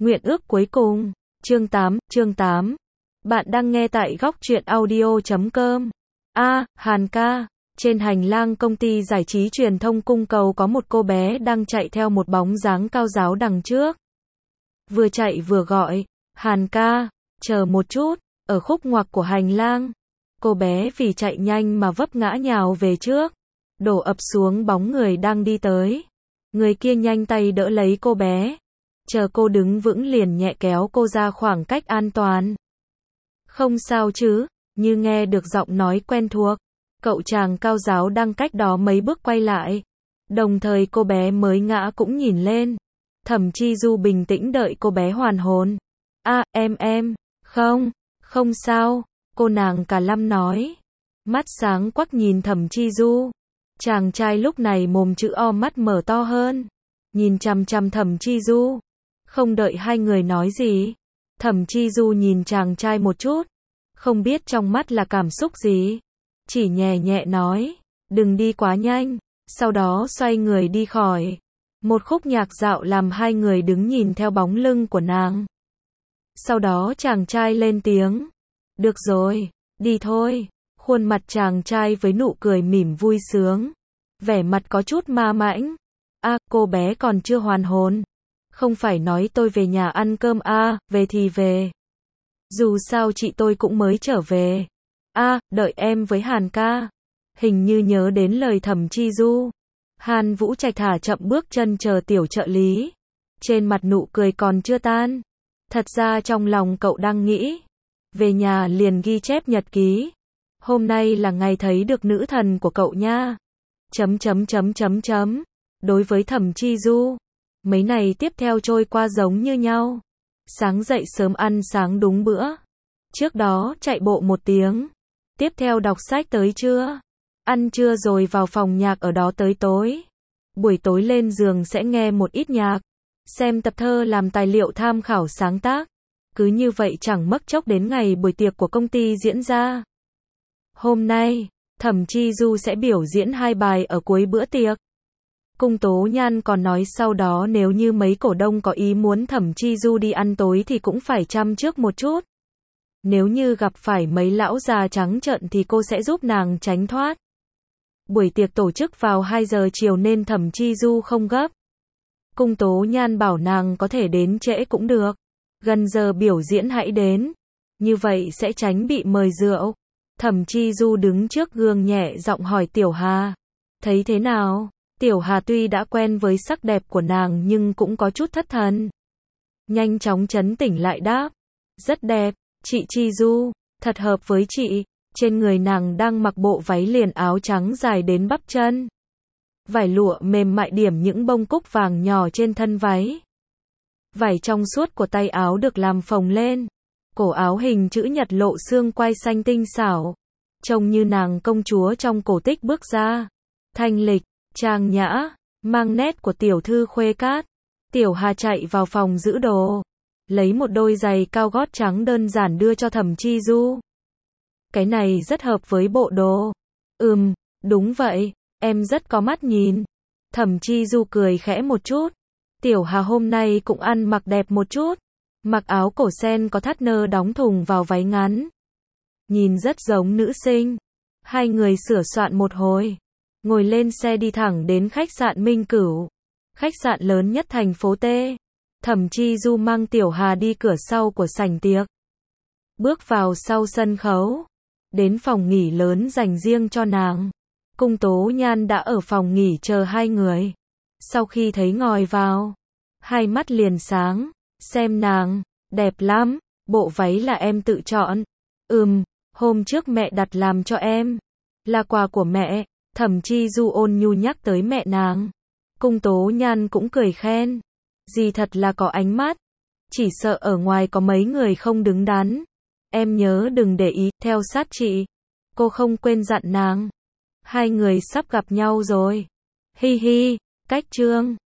Nguyện ước cuối cùng. Chương 8. Bạn đang nghe tại góc truyện audio.com. Hàn ca. Trên hành lang công ty giải trí truyền thông cung cầu có một cô bé đang chạy theo một bóng dáng cao ráo đằng trước. Vừa chạy vừa gọi, Hàn ca, chờ một chút, ở khúc ngoặc của hành lang. Cô bé vì chạy nhanh mà vấp ngã nhào về trước, đổ ập xuống bóng người đang đi tới. Người kia nhanh tay đỡ lấy cô bé. Chờ cô đứng vững liền nhẹ kéo cô ra khoảng cách an toàn. Không sao chứ, như nghe được giọng nói quen thuộc. Cậu chàng cao ráo đang cách đó mấy bước quay lại. Đồng thời cô bé mới ngã cũng nhìn lên. Thẩm Chi Du bình tĩnh đợi cô bé hoàn hồn. Em, không sao, cô nàng cả lăm nói. Mắt sáng quắc nhìn Thẩm Chi Du. Chàng trai lúc này mồm chữ O mắt mở to hơn. Nhìn chằm chằm Thẩm Chi Du. Không đợi hai người nói gì. Thẩm Chi Du nhìn chàng trai một chút. Không biết trong mắt là cảm xúc gì. Chỉ nhẹ nhẹ nói, đừng đi quá nhanh. Sau đó xoay người đi khỏi. Một khúc nhạc dạo làm hai người đứng nhìn theo bóng lưng của nàng. Sau đó chàng trai lên tiếng. Được rồi, đi thôi. Khuôn mặt chàng trai với nụ cười mỉm vui sướng. Vẻ mặt có chút ma mãnh. Cô bé còn chưa hoàn hồn. Không phải nói tôi về nhà ăn cơm về thì về. Dù sao chị tôi cũng mới trở về. Đợi em với Hàn ca. Hình như nhớ đến lời Thẩm Chi Du. Hàn Vũ Trạch thả chậm bước chân chờ tiểu trợ lý. Trên mặt nụ cười còn chưa tan. Thật ra trong lòng cậu đang nghĩ. Về nhà liền ghi chép nhật ký. Hôm nay là ngày thấy được nữ thần của cậu nha. Đối với Thẩm Chi Du, mấy ngày tiếp theo trôi qua giống như nhau. Sáng dậy sớm ăn sáng đúng bữa. Trước đó chạy bộ 1 tiếng. Tiếp theo đọc sách tới trưa. Ăn trưa rồi vào phòng nhạc ở đó tới tối. Buổi tối lên giường sẽ nghe một ít nhạc. Xem tập thơ làm tài liệu tham khảo sáng tác. Cứ như vậy chẳng mất chốc đến ngày buổi tiệc của công ty diễn ra. Hôm nay, Thẩm Chi Du sẽ biểu diễn 2 bài ở cuối bữa tiệc. Cung Tố Nhan còn nói sau đó nếu như mấy cổ đông có ý muốn Thẩm Chi Du đi ăn tối thì cũng phải chăm trước một chút. Nếu như gặp phải mấy lão già trắng trợn thì cô sẽ giúp nàng tránh thoát. Buổi tiệc tổ chức vào 2 giờ chiều nên Thẩm Chi Du không gấp. Cung Tố Nhan bảo nàng có thể đến trễ cũng được. Gần giờ biểu diễn hãy đến. Như vậy sẽ tránh bị mời rượu. Thẩm Chi Du đứng trước gương nhẹ giọng hỏi Tiểu Hà. Thấy thế nào? Tiểu Hà tuy đã quen với sắc đẹp của nàng nhưng cũng có chút thất thần. Nhanh chóng trấn tĩnh lại đáp. Rất đẹp, chị Chi Du, thật hợp với chị. Trên người nàng đang mặc bộ váy liền áo trắng dài đến bắp chân. Vải lụa mềm mại điểm những bông cúc vàng nhỏ trên thân váy. Vải trong suốt của tay áo được làm phồng lên. Cổ áo hình chữ nhật lộ xương quai xanh tinh xảo. Trông như nàng công chúa trong cổ tích bước ra. Thanh lịch, trang nhã, mang nét của tiểu thư khuê cát. Tiểu Hà chạy vào phòng giữ đồ. Lấy một đôi giày cao gót trắng đơn giản đưa cho Thẩm Chi Du. Cái này rất hợp với bộ đồ. Đúng vậy, em rất có mắt nhìn. Thẩm Chi Du cười khẽ một chút. Tiểu Hà hôm nay cũng ăn mặc đẹp một chút. Mặc áo cổ sen có thắt nơ đóng thùng vào váy ngắn. Nhìn rất giống nữ sinh. Hai người sửa soạn một hồi. Ngồi lên xe đi thẳng đến khách sạn Minh Cửu. Khách sạn lớn nhất thành phố T. Thẩm Chi Du mang Tiểu Hà đi cửa sau của sảnh tiệc. Bước vào sau sân khấu. Đến phòng nghỉ lớn dành riêng cho nàng. Cung Tố Nhan đã ở phòng nghỉ chờ hai người. Sau khi thấy ngồi vào, hai mắt liền sáng. Xem nàng, đẹp lắm. Bộ váy là em tự chọn. Hôm trước mẹ đặt làm cho em. Là quà của mẹ. Thẩm Chi Du ôn nhu nhắc tới mẹ nàng. Cung Tố Nhan cũng cười khen. Dì thật là có ánh mắt. Chỉ sợ ở ngoài có mấy người không đứng đắn. Em nhớ đừng để ý, theo sát chị. Cô không quên dặn nàng. Hai người sắp gặp nhau rồi. Hi hi, cách trương.